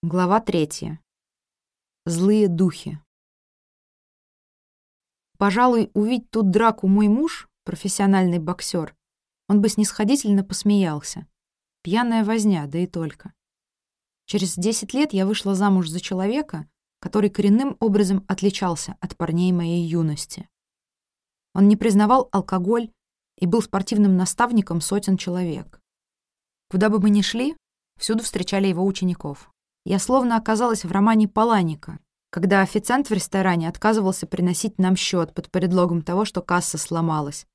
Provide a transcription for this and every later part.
Глава 3. Злые духи. Пожалуй, увидь тут драку мой муж, профессиональный боксер, он бы снисходительно посмеялся. Пьяная возня, да и только. Через 10 лет я вышла замуж за человека, который коренным образом отличался от парней моей юности. Он не признавал алкоголь и был спортивным наставником сотен человек. Куда бы мы ни шли, всюду встречали его учеников. Я словно оказалась в романе Паланика, когда официант в ресторане отказывался приносить нам счет под предлогом того, что касса сломалась,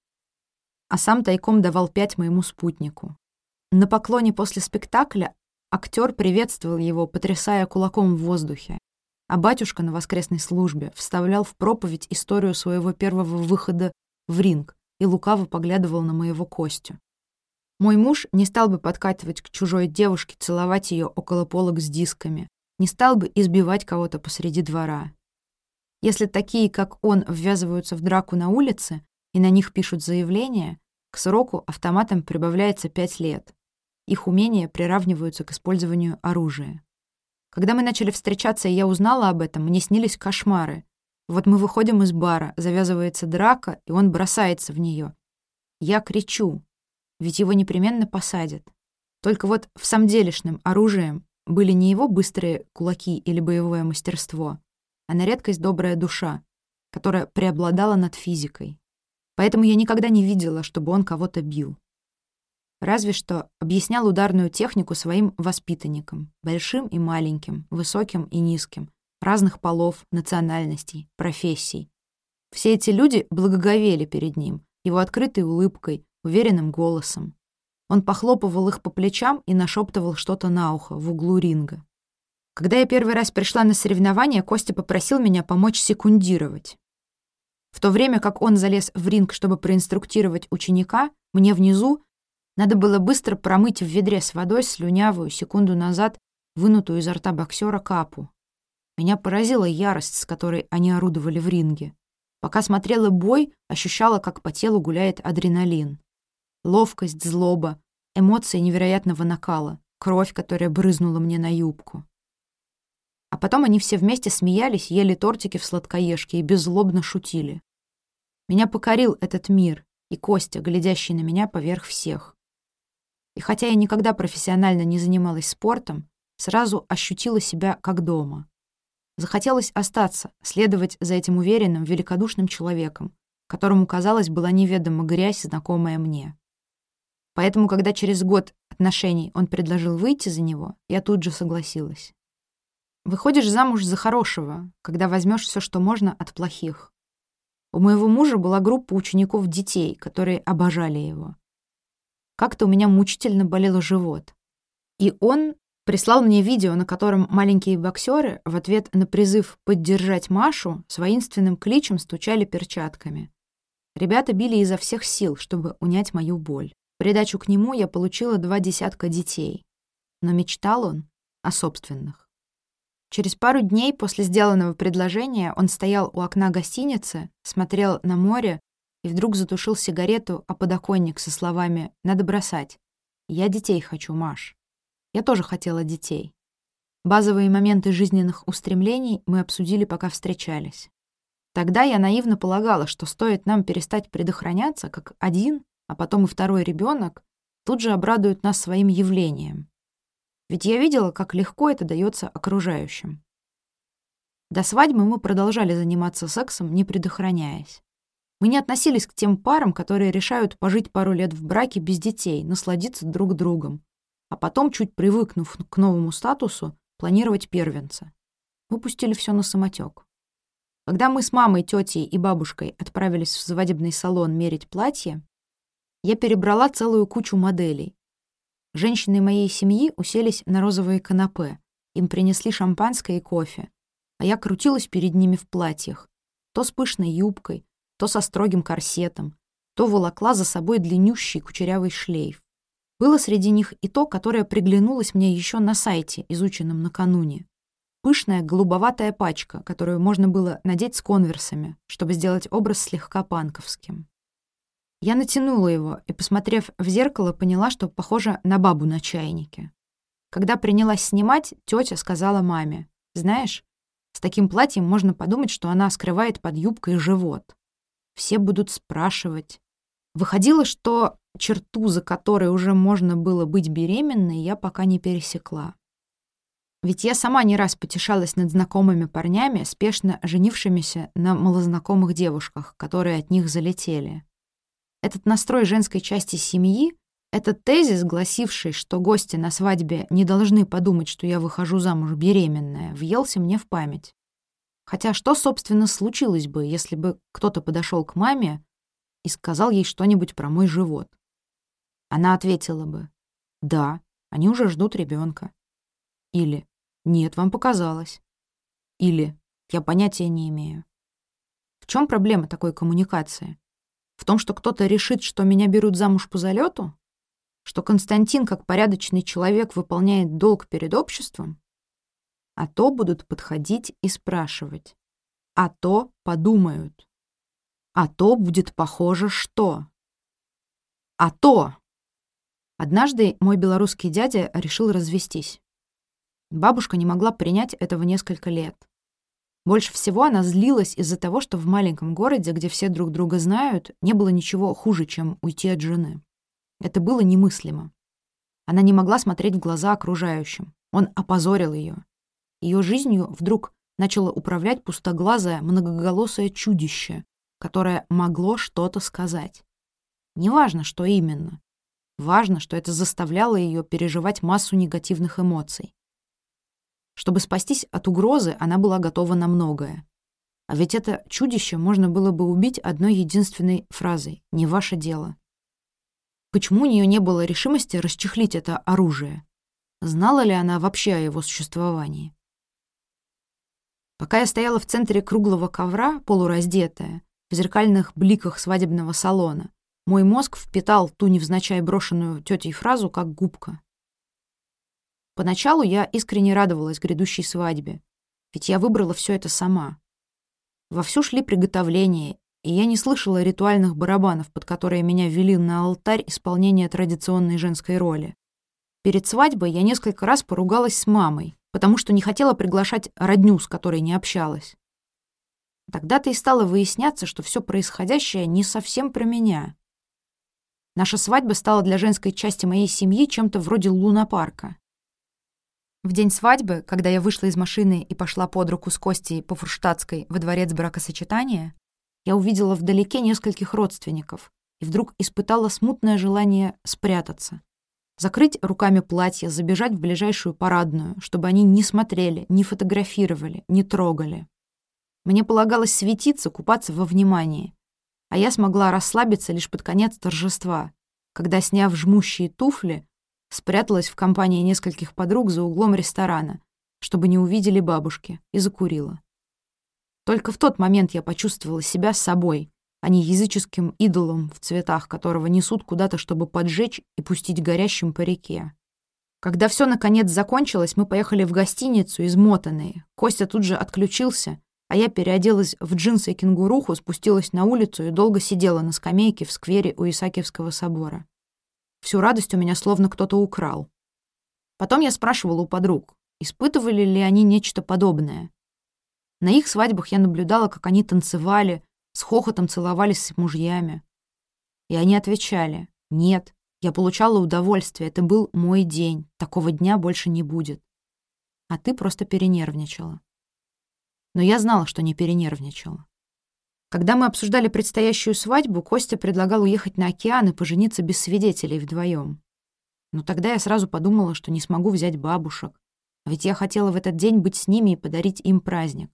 а сам тайком давал 5 моему спутнику. На поклоне после спектакля актер приветствовал его, потрясая кулаком в воздухе, а батюшка на воскресной службе вставлял в проповедь историю своего первого выхода в ринг и лукаво поглядывал на моего Костю. Мой муж не стал бы подкатывать к чужой девушке, целовать ее около полок с дисками, не стал бы избивать кого-то посреди двора. Если такие, как он, ввязываются в драку на улице и на них пишут заявление, к сроку автоматом прибавляется 5 лет. Их умения приравниваются к использованию оружия. Когда мы начали встречаться, и я узнала об этом, мне снились кошмары. Вот мы выходим из бара, завязывается драка, и он бросается в нее. Я кричу. Ведь его непременно посадят. Только вот в самделишным оружием были не его быстрые кулаки или боевое мастерство, а на редкость добрая душа, которая преобладала над физикой. Поэтому я никогда не видела, чтобы он кого-то бил. Разве что объяснял ударную технику своим воспитанникам, большим и маленьким, высоким и низким, разных полов, национальностей, профессий. Все эти люди благоговели перед ним, его открытой улыбкой, уверенным голосом. Он похлопывал их по плечам и нашептывал что-то на ухо в углу ринга. Когда я первый раз пришла на соревнования, Костя попросил меня помочь секундировать. В то время как он залез в ринг, чтобы проинструктировать ученика, мне внизу надо было быстро промыть в ведре с водой слюнявую, секунду назад вынутую изо рта боксера капу. Меня поразила ярость, с которой они орудовали в ринге. Пока смотрела бой, ощущала, как по телу гуляет адреналин. Ловкость, злоба, эмоции невероятного накала, кровь, которая брызнула мне на юбку. А потом они все вместе смеялись, ели тортики в сладкоежке и беззлобно шутили. Меня покорил этот мир и Костя, глядящий на меня поверх всех. И хотя я никогда профессионально не занималась спортом, сразу ощутила себя как дома. Захотелось остаться, следовать за этим уверенным, великодушным человеком, которому, казалось, была неведома грязь, знакомая мне. Поэтому, когда через год отношений он предложил выйти за него, я тут же согласилась. Выходишь замуж за хорошего, когда возьмешь все, что можно, от плохих. У моего мужа была группа учеников-детей, которые обожали его. Как-то у меня мучительно болел живот. И он прислал мне видео, на котором маленькие боксеры в ответ на призыв поддержать Машу с воинственным кличем стучали перчатками. Ребята били изо всех сил, чтобы унять мою боль. В придачу к нему я получила 2 десятка детей. Но мечтал он о собственных. Через пару дней после сделанного предложения он стоял у окна гостиницы, смотрел на море и вдруг затушил сигарету о подоконник со словами «Надо бросать. Я детей хочу, Маш». Я тоже хотела детей. Базовые моменты жизненных устремлений мы обсудили, пока встречались. Тогда я наивно полагала, что стоит нам перестать предохраняться, как один, а потом и второй ребенок тут же обрадуют нас своим явлением. Ведь я видела, как легко это дается окружающим. До свадьбы мы продолжали заниматься сексом, не предохраняясь. Мы не относились к тем парам, которые решают пожить пару лет в браке без детей, насладиться друг другом, а потом, чуть привыкнув к новому статусу, планировать первенца. Мы пустили все на самотек. Когда мы с мамой, тетей и бабушкой отправились в свадебный салон мерить платье, я перебрала целую кучу моделей. Женщины моей семьи уселись на розовые канапе, им принесли шампанское и кофе, а я крутилась перед ними в платьях, то с пышной юбкой, то со строгим корсетом, то волокла за собой длиннющий кучерявый шлейф. Было среди них и то, которое приглянулось мне еще на сайте, изученном накануне. Пышная голубоватая пачка, которую можно было надеть с конверсами, чтобы сделать образ слегка панковским. Я натянула его и, посмотрев в зеркало, поняла, что похожа на бабу на чайнике. Когда принялась снимать, тетя сказала маме: «Знаешь, с таким платьем можно подумать, что она скрывает под юбкой живот. Все будут спрашивать». Выходило, что черту, за которой уже можно было быть беременной, я пока не пересекла. Ведь я сама не раз потешалась над знакомыми парнями, спешно женившимися на малознакомых девушках, которые от них залетели. Этот настрой женской части семьи, этот тезис, гласивший, что гости на свадьбе не должны подумать, что я выхожу замуж беременная, въелся мне в память. Хотя что, собственно, случилось бы, если бы кто-то подошел к маме и сказал ей что-нибудь про мой живот? Она ответила бы: «Да, они уже ждут ребенка». Или «Нет, вам показалось». Или «Я понятия не имею». В чем проблема такой коммуникации? В том, что кто-то решит, что меня берут замуж по залету? Что Константин, как порядочный человек, выполняет долг перед обществом? А то будут подходить и спрашивать. А то подумают. А то будет похоже что? А то! Однажды мой белорусский дядя решил развестись. Бабушка не могла принять этого несколько лет. Больше всего она злилась из-за того, что в маленьком городе, где все друг друга знают, не было ничего хуже, чем уйти от жены. Это было немыслимо. Она не могла смотреть в глаза окружающим. Он опозорил ее. Ее жизнью вдруг начало управлять пустоглазое, многоголосое чудище, которое могло что-то сказать. Неважно, что именно. Важно, что это заставляло ее переживать массу негативных эмоций. Чтобы спастись от угрозы, она была готова на многое. А ведь это чудище можно было бы убить одной единственной фразой: «Не ваше дело». Почему у нее не было решимости расчехлить это оружие? Знала ли она вообще о его существовании? Пока я стояла в центре круглого ковра, полураздетая, в зеркальных бликах свадебного салона, мой мозг впитал ту невзначай брошенную тетей фразу, как губка. Поначалу я искренне радовалась грядущей свадьбе, ведь я выбрала все это сама. Вовсю шли приготовления, и я не слышала ритуальных барабанов, под которые меня ввели на алтарь исполнения традиционной женской роли. Перед свадьбой я несколько раз поругалась с мамой, потому что не хотела приглашать родню, с которой не общалась. Тогда-то и стало выясняться, что все происходящее не совсем про меня. Наша свадьба стала для женской части моей семьи чем-то вроде лунопарка. В день свадьбы, когда я вышла из машины и пошла под руку с Костей по Фурштадтской во дворец бракосочетания, я увидела вдалеке нескольких родственников и вдруг испытала смутное желание спрятаться. Закрыть руками платье, забежать в ближайшую парадную, чтобы они не смотрели, не фотографировали, не трогали. Мне полагалось светиться, купаться во внимании, а я смогла расслабиться лишь под конец торжества, когда, сняв жмущие туфли, спряталась в компании нескольких подруг за углом ресторана, чтобы не увидели бабушки, и закурила. Только в тот момент я почувствовала себя собой, а не языческим идолом в цветах, которого несут куда-то, чтобы поджечь и пустить горящим по реке. Когда все наконец закончилось, мы поехали в гостиницу, измотанные. Костя тут же отключился, а я переоделась в джинсы и кенгуруху, спустилась на улицу и долго сидела на скамейке в сквере у Исаакиевского собора. Всю радость у меня словно кто-то украл. Потом я спрашивала у подруг, испытывали ли они нечто подобное. На их свадьбах я наблюдала, как они танцевали, с хохотом целовались с мужьями. И они отвечали: «Нет, я получала удовольствие, это был мой день, такого дня больше не будет. А ты просто перенервничала». Но я знала, что не перенервничала. Когда мы обсуждали предстоящую свадьбу, Костя предлагал уехать на океан и пожениться без свидетелей вдвоем. Но тогда я сразу подумала, что не смогу взять бабушек, а ведь я хотела в этот день быть с ними и подарить им праздник.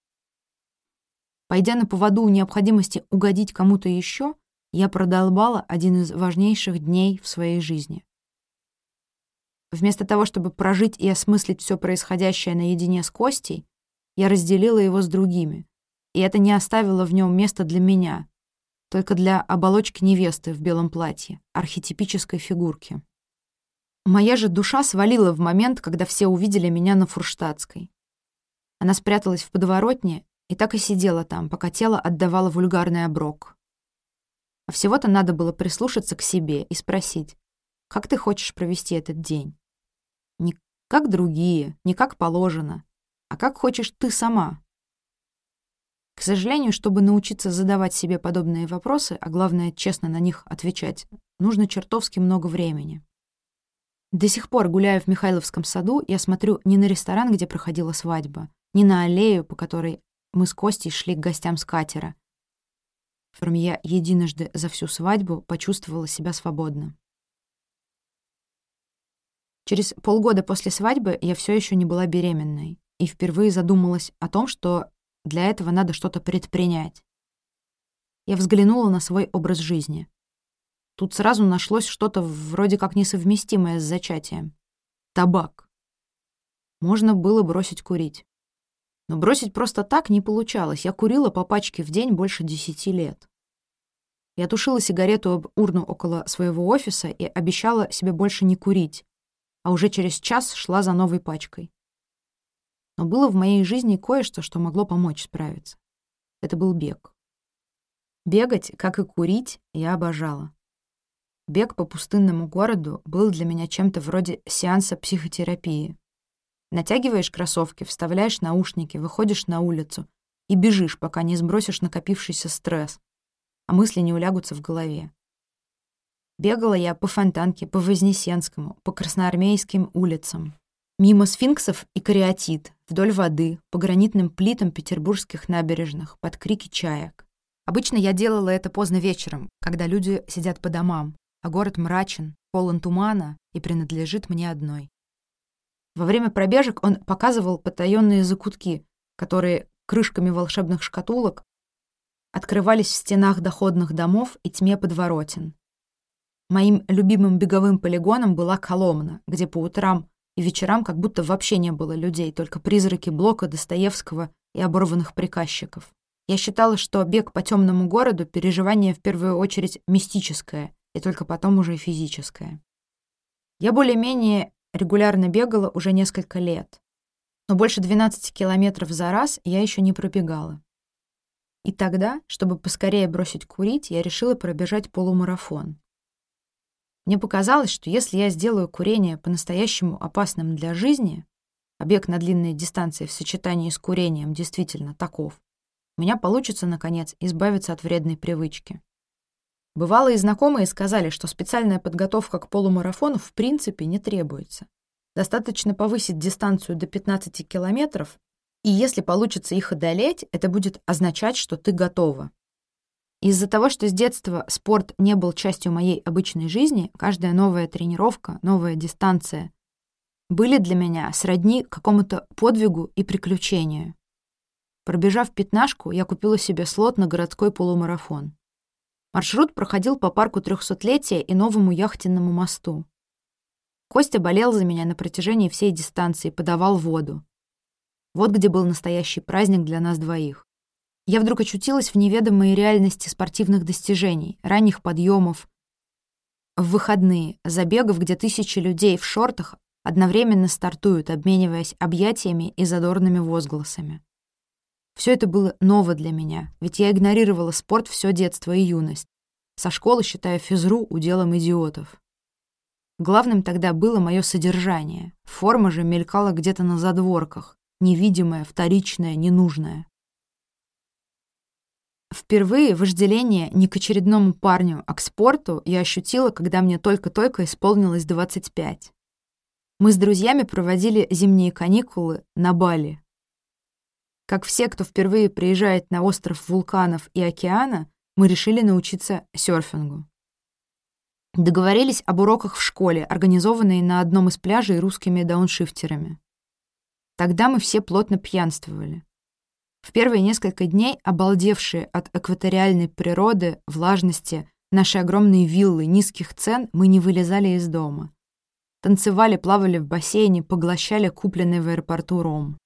Пойдя на поводу у необходимости угодить кому-то еще, я продолбала один из важнейших дней в своей жизни. Вместо того, чтобы прожить и осмыслить все происходящее наедине с Костей, я разделила его с другими, и это не оставило в нем места для меня, только для оболочки невесты в белом платье, архетипической фигурки. Моя же душа свалила в момент, когда все увидели меня на Фурштадтской. Она спряталась в подворотне и так и сидела там, пока тело отдавало вульгарный оброк. А всего-то надо было прислушаться к себе и спросить: «Как ты хочешь провести этот день?» Не Как другие, не как положено, а как хочешь ты сама. К сожалению, чтобы научиться задавать себе подобные вопросы, а главное, честно на них отвечать, нужно чертовски много времени. До сих пор, гуляя в Михайловском саду, я смотрю не на ресторан, где проходила свадьба, не на аллею, по которой мы с Костей шли к гостям с катера, в котором я единожды за всю свадьбу почувствовала себя свободно. Через полгода после свадьбы я все еще не была беременной и впервые задумалась о том, что для этого надо что-то предпринять. Я взглянула на свой образ жизни. Тут сразу нашлось что-то вроде как несовместимое с зачатием. Табак. Можно было бросить курить. Но бросить просто так не получалось. Я курила по пачке в день больше 10 лет. Я тушила сигарету об урну около своего офиса и обещала себе больше не курить, а уже через час шла за новой пачкой. Но было в моей жизни кое-что, что могло помочь справиться. Это был бег. Бегать, как и курить, я обожала. Бег по пустынному городу был для меня чем-то вроде сеанса психотерапии. Натягиваешь кроссовки, вставляешь наушники, выходишь на улицу и бежишь, пока не сбросишь накопившийся стресс, а мысли не улягутся в голове. Бегала я по Фонтанке, по Вознесенскому, по Красноармейским улицам, мимо сфинксов и кариатид, вдоль воды, по гранитным плитам петербургских набережных, под крики чаек. Обычно я делала это поздно вечером, когда люди сидят по домам, а город мрачен, полон тумана и принадлежит мне одной. Во время пробежек он показывал потаённые закутки, которые крышками волшебных шкатулок открывались в стенах доходных домов и тьме подворотен. Моим любимым беговым полигоном была Коломна, где по утрам и вечерам как будто вообще не было людей, только призраки Блока, Достоевского и оборванных приказчиков. Я считала, что бег по темному городу — переживание в первую очередь мистическое, и только потом уже и физическое. Я более-менее регулярно бегала уже несколько лет, но больше 12 километров за раз я еще не пробегала. И тогда, чтобы поскорее бросить курить, я решила пробежать полумарафон. Мне показалось, что если я сделаю курение по-настоящему опасным для жизни, а бег на длинные дистанции в сочетании с курением действительно таков, у меня получится, наконец, избавиться от вредной привычки. Бывалые знакомые сказали, что специальная подготовка к полумарафону в принципе не требуется. Достаточно повысить дистанцию до 15 километров, и если получится их одолеть, это будет означать, что ты готова. Из-за того, что с детства спорт не был частью моей обычной жизни, каждая новая тренировка, новая дистанция были для меня сродни какому-то подвигу и приключению. Пробежав 15, я купила себе слот на городской полумарафон. Маршрут проходил по парку 300-летия и новому яхтенному мосту. Костя болел за меня на протяжении всей дистанции, подавал воду. Вот где был настоящий праздник для нас двоих. Я вдруг очутилась в неведомой реальности спортивных достижений, ранних подъемов, в выходные, забегов, где тысячи людей в шортах одновременно стартуют, обмениваясь объятиями и задорными возгласами. Все это было ново для меня, ведь я игнорировала спорт все детство и юность, со школы считая физру уделом идиотов. Главным тогда было мое содержание, форма же мелькала где-то на задворках, невидимая, вторичная, ненужная. Впервые вожделение не к очередному парню, а к спорту я ощутила, когда мне только-только исполнилось 25. Мы с друзьями проводили зимние каникулы на Бали. Как все, кто впервые приезжает на остров вулканов и океана, мы решили научиться серфингу. Договорились об уроках в школе, организованные на одном из пляжей русскими дауншифтерами. Тогда мы все плотно пьянствовали. В первые несколько дней, обалдевшие от экваториальной природы, влажности, нашей огромной виллы, низких цен, мы не вылезали из дома. Танцевали, плавали в бассейне, поглощали купленный в аэропорту ром.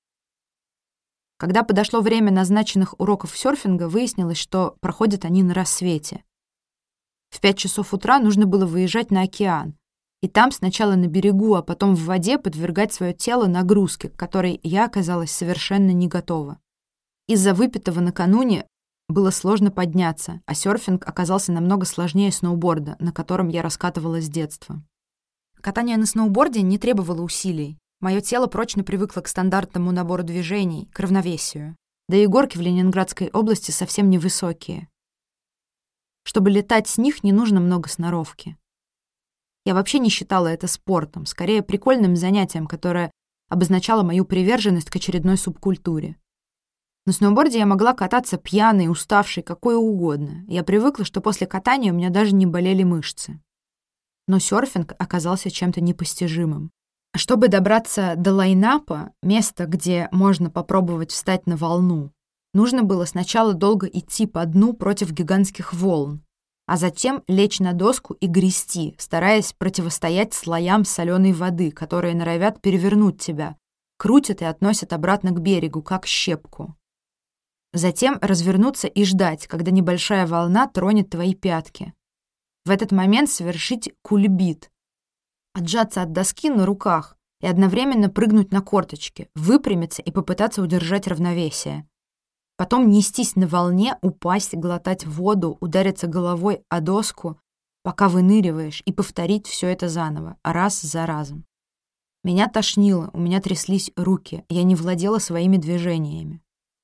Когда подошло время назначенных уроков серфинга, выяснилось, что проходят они на рассвете. В 5 часов утра нужно было выезжать на океан, и там сначала на берегу, а потом в воде подвергать свое тело нагрузке, к которой я оказалась совершенно не готова. Из-за выпитого накануне было сложно подняться, а серфинг оказался намного сложнее сноуборда, на котором я раскатывалась с детства. Катание на сноуборде не требовало усилий. Мое тело прочно привыкло к стандартному набору движений, к равновесию. Да и горки в Ленинградской области совсем невысокие. Чтобы летать с них, не нужно много сноровки. Я вообще не считала это спортом, скорее прикольным занятием, которое обозначало мою приверженность к очередной субкультуре. На сноуборде я могла кататься пьяной, уставшей, какой угодно. Я привыкла, что после катания у меня даже не болели мышцы. Но серфинг оказался чем-то непостижимым. Чтобы добраться до лайнапа, места, где можно попробовать встать на волну, нужно было сначала долго идти по дну против гигантских волн, а затем лечь на доску и грести, стараясь противостоять слоям соленой воды, которые норовят перевернуть тебя, крутят и относят обратно к берегу, как щепку. Затем развернуться и ждать, когда небольшая волна тронет твои пятки. В этот момент совершить кульбит, отжаться от доски на руках и одновременно прыгнуть на корточки, выпрямиться и попытаться удержать равновесие. Потом нестись на волне, упасть, глотать воду, удариться головой о доску, пока выныриваешь, и повторить все это заново, раз за разом. Меня тошнило, у меня тряслись руки, я не владела своими движениями.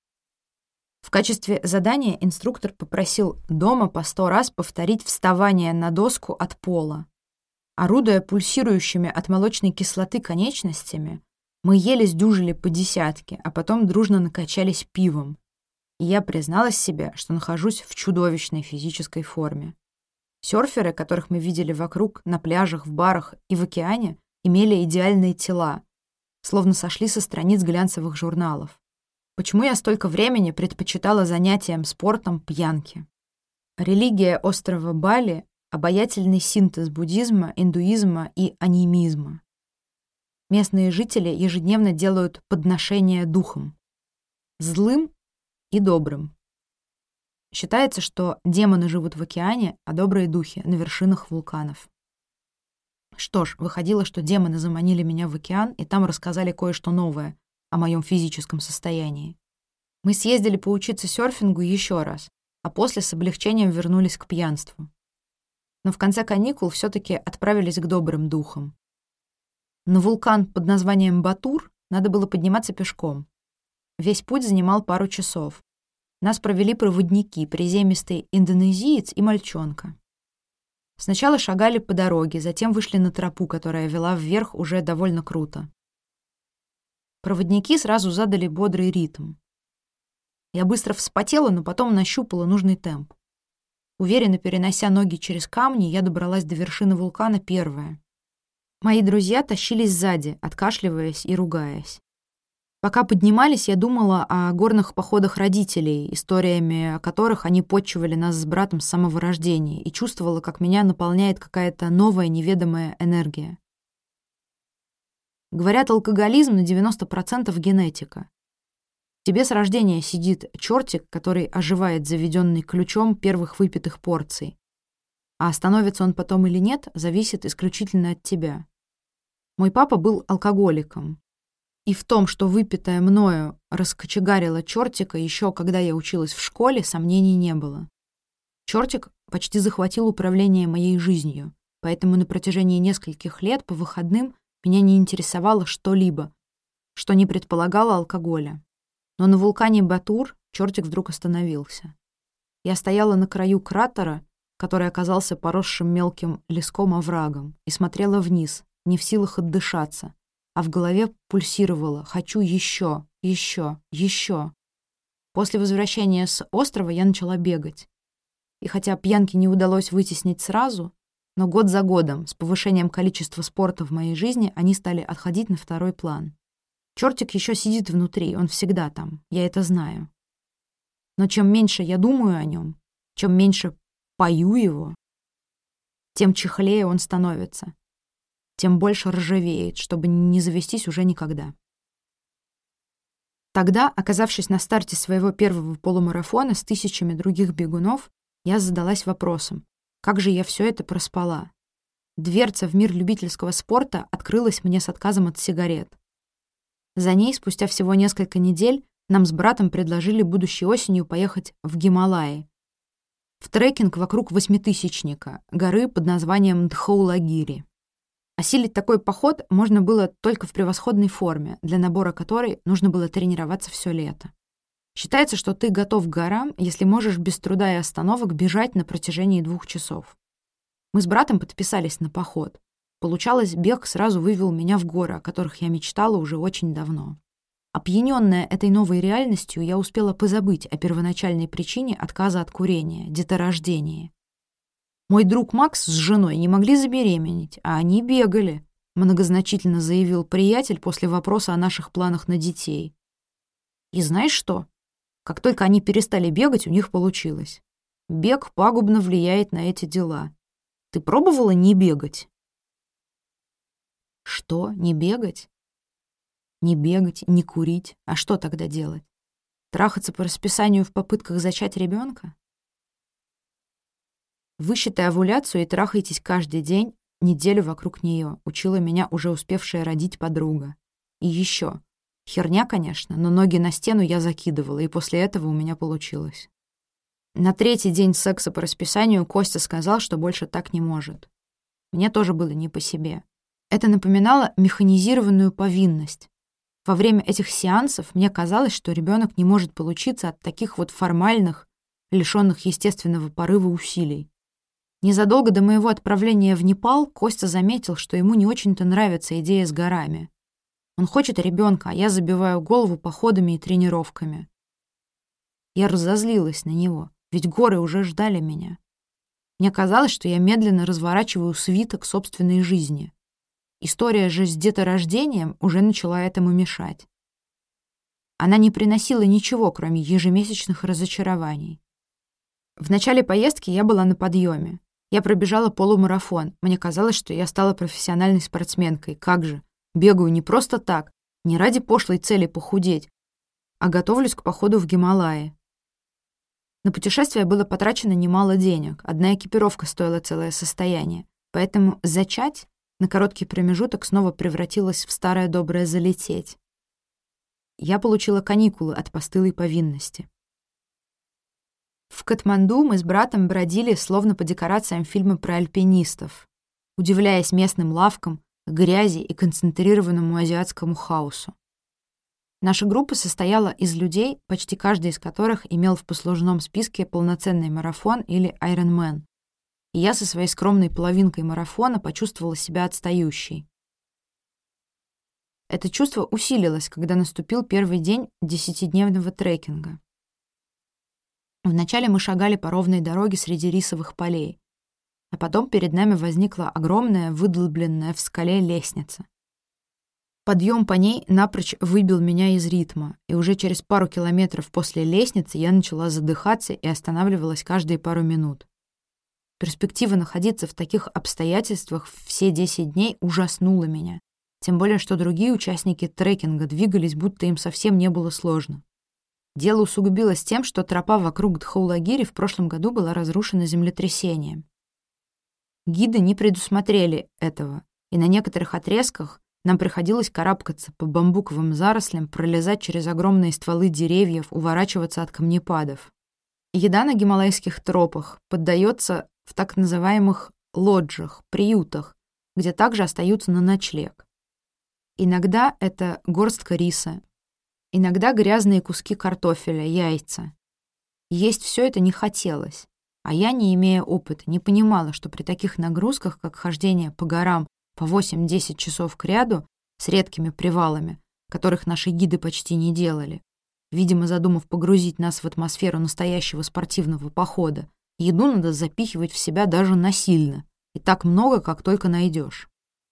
В качестве задания инструктор попросил дома по 100 раз повторить вставание на доску от пола. Орудуя пульсирующими от молочной кислоты конечностями, мы еле сдюжили по десятке, а потом дружно накачались пивом. И я призналась себе, что нахожусь в чудовищной физической форме. Сёрферы, которых мы видели вокруг, на пляжах, в барах и в океане, имели идеальные тела, словно сошли со страниц глянцевых журналов. Почему я столько времени предпочитала занятиям спортом пьянки? Религия острова Бали — обаятельный синтез буддизма, индуизма и анимизма. Местные жители ежедневно делают подношения духам. Злым и добрым. Считается, что демоны живут в океане, а добрые духи — на вершинах вулканов. Что ж, выходило, что демоны заманили меня в океан и там рассказали кое-что новое о моем физическом состоянии. Мы съездили поучиться серфингу еще раз, а после с облегчением вернулись к пьянству. Но в конце каникул все-таки отправились к добрым духам. На вулкан под названием Батур надо было подниматься пешком. Весь путь занимал пару часов. Нас провели проводники, приземистый индонезиец и мальчонка. Сначала шагали по дороге, затем вышли на тропу, которая вела вверх уже довольно круто. Проводники сразу задали бодрый ритм. Я быстро вспотела, но потом нащупала нужный темп. Уверенно перенося ноги через камни, я добралась до вершины вулкана первая. Мои друзья тащились сзади, откашливаясь и ругаясь. Пока поднимались, я думала о горных походах родителей, историями о которых они подчивали нас с братом с самого рождения, и чувствовала, как меня наполняет какая-то новая неведомая энергия. Говорят, алкоголизм на 90% генетика. В тебе с рождения сидит чертик, который оживает заведенный ключом первых выпитых порций. А остановится он потом или нет, зависит исключительно от тебя. Мой папа был алкоголиком. И в том, что выпитое мною раскочегарило чертика еще когда я училась в школе, сомнений не было. Чертик почти захватил управление моей жизнью, поэтому на протяжении нескольких лет по выходным меня не интересовало что-либо, что не предполагало алкоголя. Но на вулкане Батур чертик вдруг остановился. Я стояла на краю кратера, который оказался поросшим мелким леском оврагом, и смотрела вниз, не в силах отдышаться, а в голове пульсировало «хочу еще, еще, еще». После возвращения с острова я начала бегать. И хотя пьянки не удалось вытеснить сразу, но год за годом, с повышением количества спорта в моей жизни, они стали отходить на второй план. Чертик еще сидит внутри, он всегда там, я это знаю. Но чем меньше я думаю о нем, чем меньше пою его, тем чахлее он становится, тем больше ржавеет, чтобы не завестись уже никогда. Тогда, оказавшись на старте своего первого полумарафона с тысячами других бегунов, я задалась вопросом, как же я все это проспала? Дверца в мир любительского спорта открылась мне с отказом от сигарет. За ней, спустя всего несколько недель, нам с братом предложили будущей осенью поехать в Гималаи, в трекинг вокруг восьмитысячника, горы под названием Дхаулагири. Осилить такой поход можно было только в превосходной форме, для набора которой нужно было тренироваться все лето. Считается, что ты готов к горам, если можешь без труда и остановок бежать на протяжении 2 часов. Мы с братом подписались на поход. Получалось, бег сразу вывел меня в горы, о которых я мечтала уже очень давно. Опьянённая этой новой реальностью, я успела позабыть о первоначальной причине отказа от курения — деторождении. Мой друг Макс с женой не могли забеременеть, а они бегали, многозначительно заявил приятель после вопроса о наших планах на детей. И знаешь что? Как только они перестали бегать, у них получилось. Бег пагубно влияет на эти дела. Ты пробовала не бегать? Что, не бегать? Не бегать, не курить. А что тогда делать? Трахаться по расписанию в попытках зачать ребенка? Высчитай овуляцию и трахайтесь каждый день, неделю вокруг нее, учила меня уже успевшая родить подруга. И еще. Херня, конечно, но ноги на стену я закидывала, и после этого у меня получилось. На 3-й день секса по расписанию Костя сказал, что больше так не может. Мне тоже было не по себе. Это напоминало механизированную повинность. Во время этих сеансов мне казалось, что ребенок не может получиться от таких вот формальных, лишенных естественного порыва усилий. Незадолго до моего отправления в Непал Костя заметил, что ему не очень-то нравится идея с горами. Он хочет ребенка, а я забиваю голову походами и тренировками. Я разозлилась на него, ведь горы уже ждали меня. Мне казалось, что я медленно разворачиваю свиток собственной жизни. История же с деторождением уже начала этому мешать. Она не приносила ничего, кроме ежемесячных разочарований. В начале поездки я была на подъеме. Я пробежала полумарафон. Мне казалось, что я стала профессиональной спортсменкой. Как же? Бегаю не просто так, не ради пошлой цели похудеть, а готовлюсь к походу в Гималаи. На путешествие было потрачено немало денег. Одна экипировка стоила целое состояние. Поэтому зачать на короткий промежуток снова превратилась в старое доброе залететь. Я получила каникулы от постылой повинности. В Катманду мы с братом бродили словно по декорациям фильма про альпинистов, удивляясь местным лавкам, грязи и концентрированному азиатскому хаосу. Наша группа состояла из людей, почти каждый из которых имел в послужном списке полноценный марафон или Айронмен. И я со своей скромной половинкой марафона почувствовала себя отстающей. Это чувство усилилось, когда наступил первый день 10-дневного трекинга. Вначале мы шагали по ровной дороге среди рисовых полей, а потом перед нами возникла огромная, выдолбленная в скале лестница. Подъем по ней напрочь выбил меня из ритма, и уже через пару километров после лестницы я начала задыхаться и останавливалась каждые пару минут. Перспектива находиться в таких обстоятельствах все 10 дней ужаснула меня, тем более что другие участники трекинга двигались, будто им совсем не было сложно. Дело усугубилось тем, что тропа вокруг Дхаулагири в прошлом году была разрушена землетрясением. Гиды не предусмотрели этого, и на некоторых отрезках нам приходилось карабкаться по бамбуковым зарослям, пролезать через огромные стволы деревьев, уворачиваться от камнепадов. Еда на гималайских тропах поддается в так называемых лоджах, приютах, где также остаются на ночлег. Иногда это горстка риса, иногда грязные куски картофеля, яйца. Есть все это не хотелось, а я, не имея опыта, не понимала, что при таких нагрузках, как хождение по горам по 8-10 часов кряду с редкими привалами, которых наши гиды почти не делали, видимо, задумав погрузить нас в атмосферу настоящего спортивного похода, еду надо запихивать в себя даже насильно, и так много, как только найдешь.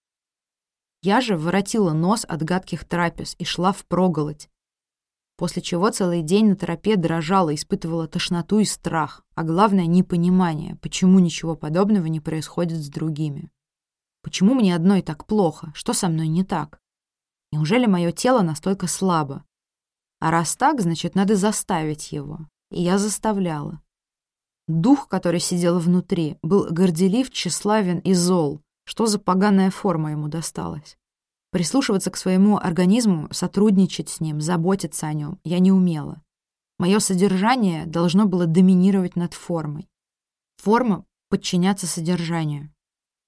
Я же воротила нос от гадких трапез и шла впроголодь, после чего целый день на тропе дрожала, испытывала тошноту и страх, а главное — непонимание, почему ничего подобного не происходит с другими. Почему мне одной так плохо? Что со мной не так? Неужели мое тело настолько слабо? А раз так, значит, надо заставить его. И я заставляла. Дух, который сидел внутри, был горделив, тщеславен и зол. Что за поганая форма ему досталась? Прислушиваться к своему организму, сотрудничать с ним, заботиться о нем я не умела. Мое содержание должно было доминировать над формой. Форма — подчиняться содержанию.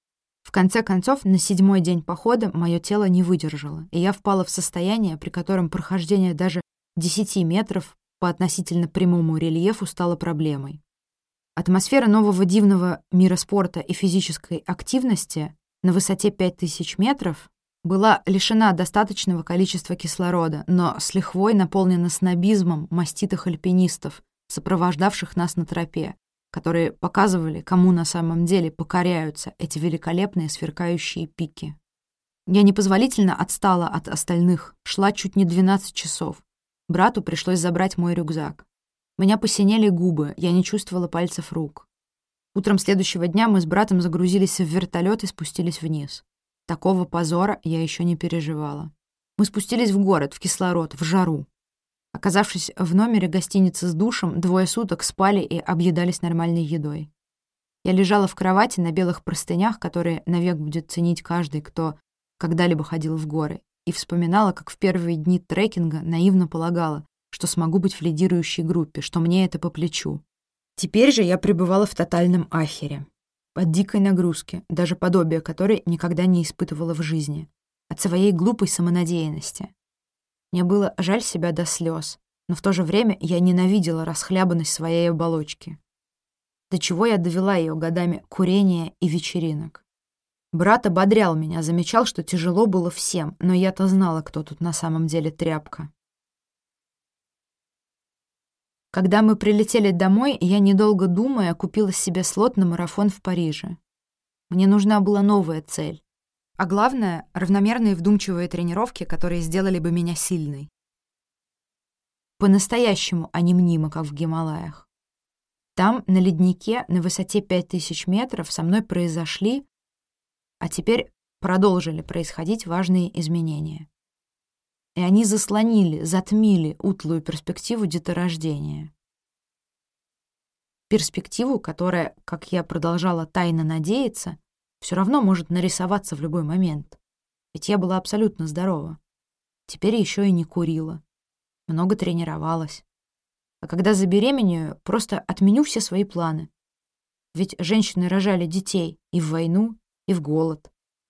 В конце концов, на 7-й день похода мое тело не выдержало, и я впала в состояние, при котором прохождение даже 10 метров по относительно прямому рельефу стало проблемой. Атмосфера нового дивного мира спорта и физической активности на высоте 5000 метров была лишена достаточного количества кислорода, но с лихвой наполнена снобизмом маститых альпинистов, сопровождавших нас на тропе, которые показывали, кому на самом деле покоряются эти великолепные сверкающие пики. Я непозволительно отстала от остальных, шла чуть не 12 часов. Брату пришлось забрать мой рюкзак. У меня посинели губы, я не чувствовала пальцев рук. Утром следующего дня мы с братом загрузились в вертолет и спустились вниз. Такого позора я еще не переживала. Мы спустились в город, в кислород, в жару. Оказавшись в номере гостиницы с душем, 2 суток спали и объедались нормальной едой. Я лежала в кровати на белых простынях, которые навек будет ценить каждый, кто когда-либо ходил в горы, и вспоминала, как в первые дни трекинга наивно полагала, что смогу быть в лидирующей группе, что мне это по плечу. Теперь же я пребывала в тотальном ахере, под дикой нагрузке, даже подобие которой никогда не испытывала в жизни, от своей глупой самонадеянности. Мне было жаль себя до слез, но в то же время я ненавидела расхлябанность своей оболочки. До чего я довела ее годами курения и вечеринок. Брат ободрял меня, замечал, что тяжело было всем, но я-то знала, кто тут на самом деле тряпка. Когда мы прилетели домой, я, недолго думая, купила себе слот на марафон в Париже. Мне нужна была новая цель. А главное — равномерные вдумчивые тренировки, которые сделали бы меня сильной. По-настоящему, а не мнимо, как в Гималаях. Там, на леднике, на высоте 5000 метров, со мной произошли, а теперь продолжили происходить важные изменения. И они заслонили, затмили утлую перспективу деторождения. Перспективу, которая, как я продолжала тайно надеяться, все равно может нарисоваться в любой момент. Ведь я была абсолютно здорова. Теперь еще и не курила. Много тренировалась. А когда забеременею, просто отменю все свои планы. Ведь женщины рожали детей и в войну, и в голод.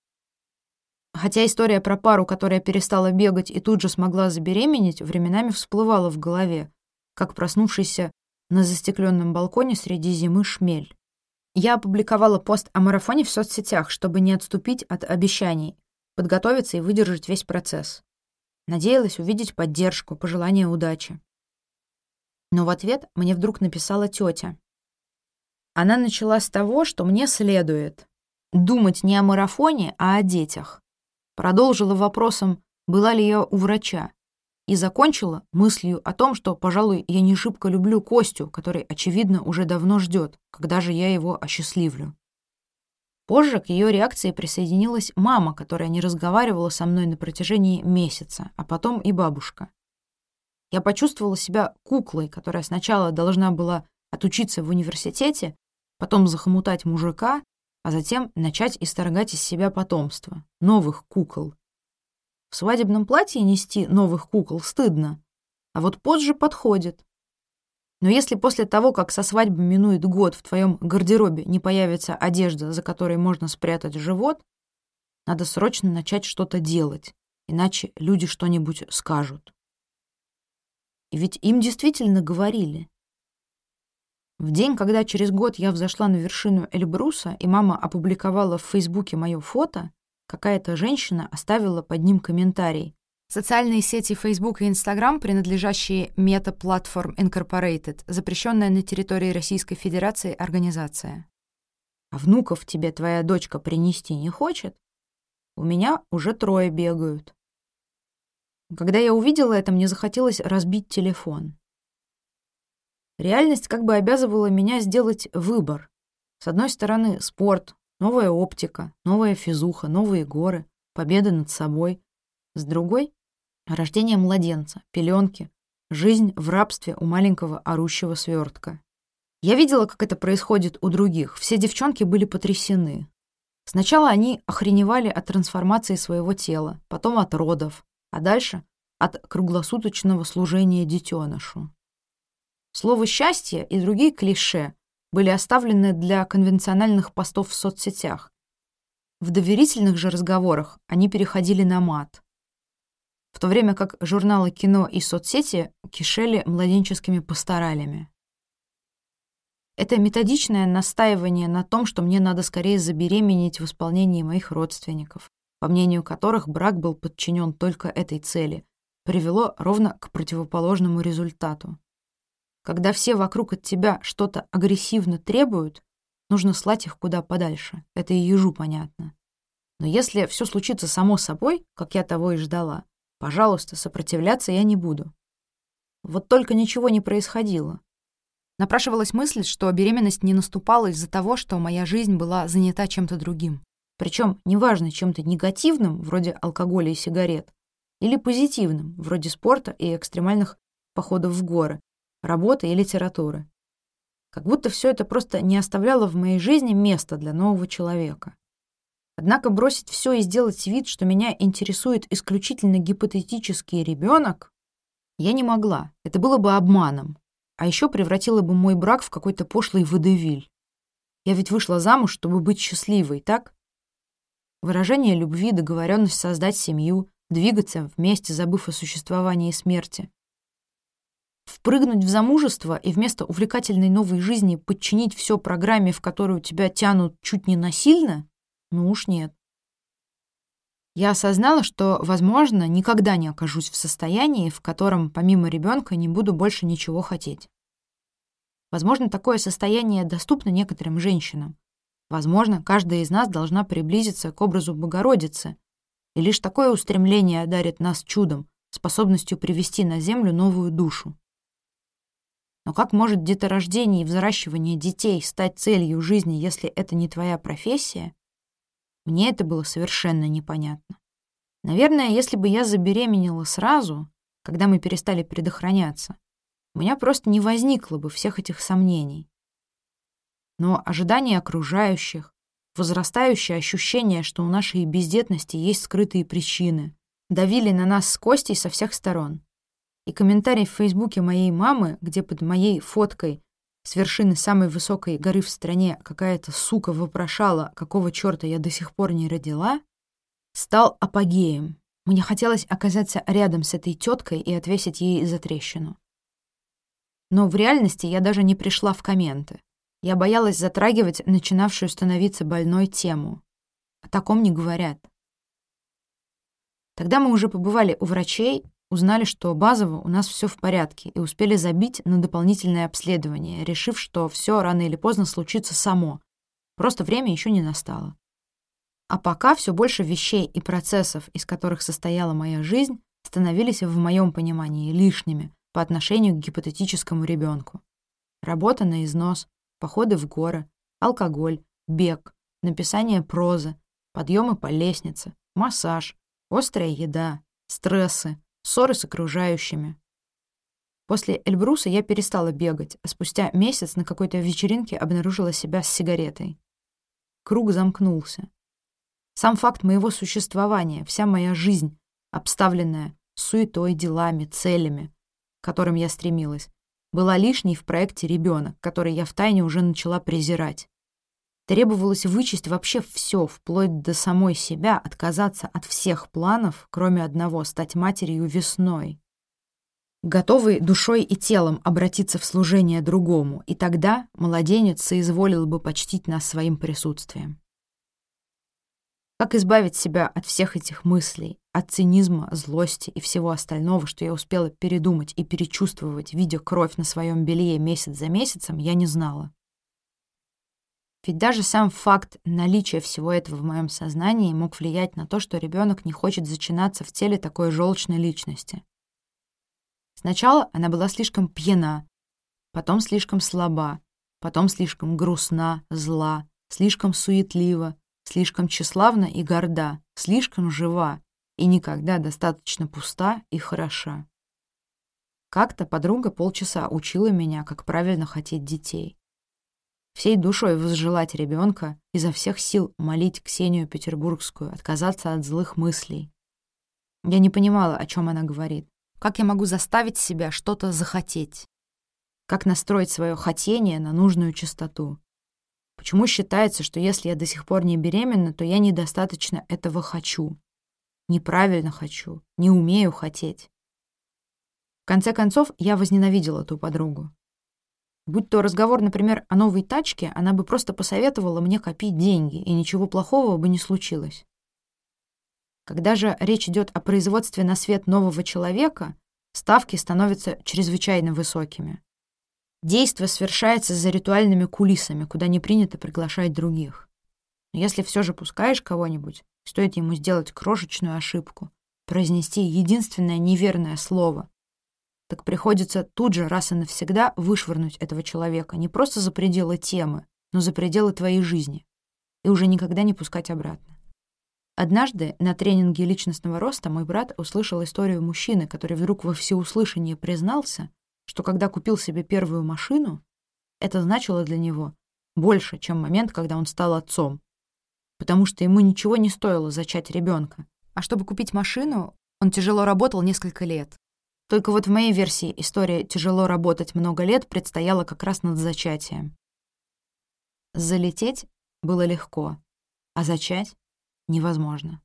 Хотя история про пару, которая перестала бегать и тут же смогла забеременеть, временами всплывала в голове, как проснувшийся на застекленном балконе среди зимы шмель. Я опубликовала пост о марафоне в соцсетях, чтобы не отступить от обещаний, подготовиться и выдержать весь процесс. Надеялась увидеть поддержку, пожелания удачи. Но в ответ мне вдруг написала тетя. Она начала с того, что мне следует думать не о марафоне, а о детях. Продолжила вопросом, была ли я у врача, и закончила мыслью о том, что, пожалуй, я не шибко люблю Костю, который, очевидно, уже давно ждет, когда же я его осчастливлю. Позже к ее реакции присоединилась мама, которая не разговаривала со мной на протяжении месяца, а потом и бабушка. Я почувствовала себя куклой, которая сначала должна была отучиться в университете, потом захомутать мужика, а затем начать исторгать из себя потомство, новых кукол. В свадебном платье нести новых кукол стыдно, а вот позже подходит. Но если после того, как со свадьбы минует год, в твоем гардеробе не появится одежда, за которой можно спрятать живот, надо срочно начать что-то делать, иначе люди что-нибудь скажут. И ведь им действительно говорили. В день, когда через год я взошла на вершину Эльбруса, и мама опубликовала в Фейсбуке мое фото, какая-то женщина оставила под ним комментарий. Социальные сети Facebook и Instagram, принадлежащие Meta Platform Incorporated, запрещенная на территории Российской Федерации организация. А внуков тебе твоя дочка принести не хочет? У меня уже 3 бегают. Когда я увидела это, мне захотелось разбить телефон. Реальность как бы обязывала меня сделать выбор. С одной стороны, спорт, новая оптика, новая физуха, новые горы, победа над собой. С другой — рождение младенца, пеленки, жизнь в рабстве у маленького орущего свертка. Я видела, как это происходит у других. Все девчонки были потрясены. Сначала они охреневали от трансформации своего тела, потом от родов, а дальше — от круглосуточного служения детенышу. Слово «счастье» и другие клише были оставлены для конвенциональных постов в соцсетях. В доверительных же разговорах они переходили на мат, в то время как журналы «Кино» и соцсети кишели младенческими пасторалями. Это методичное настаивание на том, что мне надо скорее забеременеть в исполнении моих родственников, по мнению которых брак был подчинен только этой цели, привело ровно к противоположному результату. Когда все вокруг от тебя что-то агрессивно требуют, нужно слать их куда подальше. Это и ежу понятно. Но если все случится само собой, как я того и ждала, пожалуйста, сопротивляться я не буду. Вот только ничего не происходило. Напрашивалась мысль, что беременность не наступала из-за того, что моя жизнь была занята чем-то другим. Причем неважно, чем-то негативным, вроде алкоголя и сигарет, или позитивным, вроде спорта и экстремальных походов в горы, работы и литературы. Как будто все это просто не оставляло в моей жизни места для нового человека. Однако бросить все и сделать вид, что меня интересует исключительно гипотетический ребенок, я не могла. Это было бы обманом. А еще превратило бы мой брак в какой-то пошлый водевиль. Я ведь вышла замуж, чтобы быть счастливой, так? Выражение любви, договоренность создать семью, двигаться вместе, забыв о существовании смерти. Впрыгнуть в замужество и вместо увлекательной новой жизни подчинить все программе, в которую тебя тянут чуть не насильно? Ну уж нет. Я осознала, что, возможно, никогда не окажусь в состоянии, в котором помимо ребенка не буду больше ничего хотеть. Возможно, такое состояние доступно некоторым женщинам. Возможно, каждая из нас должна приблизиться к образу Богородицы, и лишь такое устремление одарит нас чудом, способностью привести на землю новую душу. Но как может деторождение и взращивание детей стать целью жизни, если это не твоя профессия? Мне это было совершенно непонятно. Наверное, если бы я забеременела сразу, когда мы перестали предохраняться, у меня просто не возникло бы всех этих сомнений. Но ожидания окружающих, возрастающее ощущение, что у нашей бездетности есть скрытые причины, давили на нас с Костей со всех сторон. И комментарий в Фейсбуке моей мамы, где под моей фоткой с вершины самой высокой горы в стране какая-то сука вопрошала, какого черта я до сих пор не родила, стал апогеем. Мне хотелось оказаться рядом с этой теткой и отвесить ей затрещину. Но в реальности я даже не пришла в комменты. Я боялась затрагивать начинавшую становиться больной тему. О таком не говорят. Тогда мы уже побывали у врачей, узнали, что базово у нас все в порядке, и успели забить на дополнительное обследование, решив, что все рано или поздно случится само. Просто время еще не настало. А пока все больше вещей и процессов, из которых состояла моя жизнь, становились в моем понимании лишними по отношению к гипотетическому ребенку. Работа на износ, походы в горы, алкоголь, бег, написание прозы, подъемы по лестнице, массаж, острая еда, стрессы, ссоры с окружающими. После Эльбруса я перестала бегать, а спустя месяц на какой-то вечеринке обнаружила себя с сигаретой. Круг замкнулся. Сам факт моего существования, вся моя жизнь, обставленная суетой, делами, целями, к которым я стремилась, была лишней в проекте «Ребенок», который я втайне уже начала презирать. Требовалось вычесть вообще все, вплоть до самой себя, отказаться от всех планов, кроме одного — стать матерью весной. Готовый душой и телом обратиться в служение другому, и тогда младенец соизволил бы почтить нас своим присутствием. Как избавить себя от всех этих мыслей, от цинизма, злости и всего остального, что я успела передумать и перечувствовать, видя кровь на своем белье месяц за месяцем, я не знала. Ведь даже сам факт наличия всего этого в моем сознании мог влиять на то, что ребенок не хочет зачинаться в теле такой желчной личности. Сначала она была слишком пьяна, потом слишком слаба, потом слишком грустна, зла, слишком суетлива, слишком тщеславна и горда, слишком жива и никогда достаточно пуста и хороша. Как-то подруга полчаса учила меня, как правильно хотеть детей. Всей душой возжелать ребенка, изо всех сил молить Ксению Петербургскую отказаться от злых мыслей. Я не понимала, о чем она говорит. Как я могу заставить себя что-то захотеть? Как настроить свое хотение на нужную частоту? Почему считается, что если я до сих пор не беременна, то я недостаточно этого хочу? Неправильно хочу, не умею хотеть. В конце концов, я возненавидела ту подругу. Будь то разговор, например, о новой тачке, она бы просто посоветовала мне копить деньги, и ничего плохого бы не случилось. Когда же речь идет о производстве на свет нового человека, ставки становятся чрезвычайно высокими. Действо совершается за ритуальными кулисами, куда не принято приглашать других. Но если все же пускаешь кого-нибудь, стоит ему сделать крошечную ошибку, произнести единственное неверное слово, так приходится тут же раз и навсегда вышвырнуть этого человека не просто за пределы темы, но за пределы твоей жизни, и уже никогда не пускать обратно. Однажды на тренинге личностного роста мой брат услышал историю мужчины, который вдруг во всеуслышание признался, что когда купил себе первую машину, это значило для него больше, чем момент, когда он стал отцом, потому что ему ничего не стоило зачать ребенка. А чтобы купить машину, он тяжело работал несколько лет. Только вот в моей версии история «тяжело работать много лет» предстояла как раз над зачатием. Залететь было легко, а зачать невозможно.